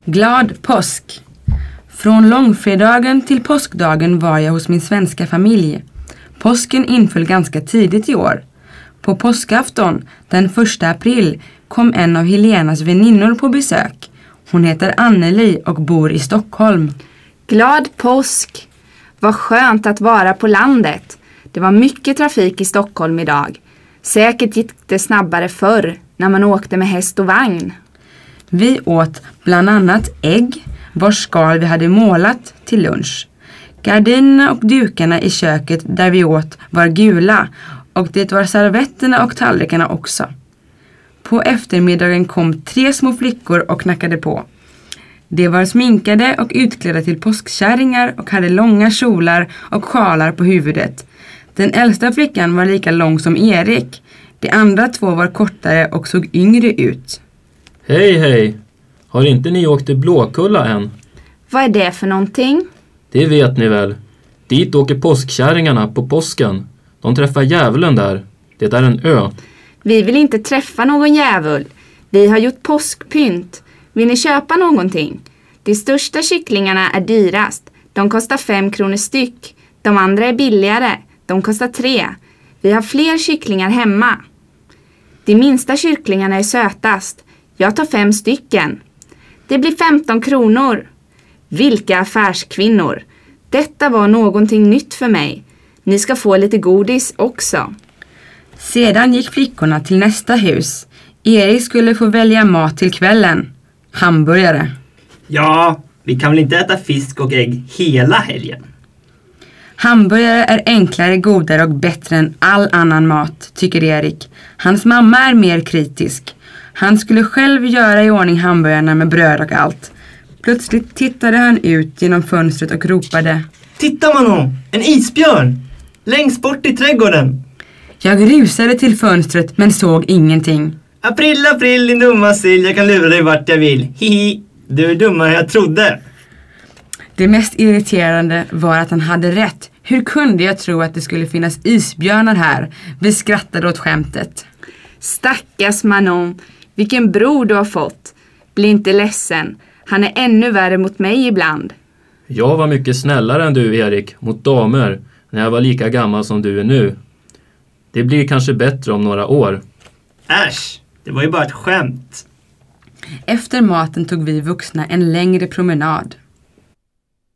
Glad påsk! Från långfredagen till påskdagen var jag hos min svenska familj. Påsken inföll ganska tidigt i år. På påskafton, den 1 april, kom en av Helenas väninnor på besök. Hon heter Anneli och bor i Stockholm. Glad påsk! Vad skönt att vara på landet. Det var mycket trafik i Stockholm idag. Säkert gick det snabbare förr när man åkte med häst och vagn. Vi åt bland annat ägg, vars skal vi hade målat, till lunch. Gardinerna och dukarna i köket där vi åt var gula och det var servetterna och tallrikarna också. På eftermiddagen kom 3 små flickor och knackade på. De var sminkade och utklädda till påskkärringar och hade långa kjolar och sjalar på huvudet. Den äldsta flickan var lika lång som Erik. De andra 2 var kortare och såg yngre ut. Hej, hej! Har inte ni åkt till Blåkulla än? Vad är det för någonting? Det vet ni väl. Dit åker påskkärringarna på påsken. De träffar djävulen där. Det är en ö. Vi vill inte träffa någon djävul. Vi har gjort påskpynt. Vill ni köpa någonting? De största kycklingarna är dyrast. De kostar 5 kronor styck. De andra är billigare. De kostar 3. Vi har fler kycklingar hemma. De minsta kycklingarna är sötast. Jag tar 5 stycken. Det blir 15 kronor. Vilka affärskvinnor. Detta var någonting nytt för mig. Ni ska få lite godis också. Sedan gick flickorna till nästa hus. Erik skulle få välja mat till kvällen. Hamburgare. Ja, vi kan väl inte äta fisk och ägg hela helgen? Hamburgare är enklare, godare och bättre än all annan mat, tycker Erik. Hans mamma är mer kritisk. Han skulle själv göra i ordning hamburgarna med bröd och allt. Plötsligt tittade han ut genom fönstret och ropade: Titta Manon, en isbjörn! Längst bort i trädgården. Jag rusade till fönstret men såg ingenting. April, april, din dumma sill, jag kan lura dig vart jag vill. Hihi, du är dummare än jag trodde. Det mest irriterande var att han hade rätt. Hur kunde jag tro att det skulle finnas isbjörnar här? Vi skrattade åt skämtet. Stackars Manon, vilken bror du har fått. Bli inte ledsen. Han är ännu värre mot mig ibland. Jag var mycket snällare än du, Erik, mot damer när jag var lika gammal som du är nu. Det blir kanske bättre om några år. Äsch, det var ju bara ett skämt. Efter maten tog vi vuxna en längre promenad.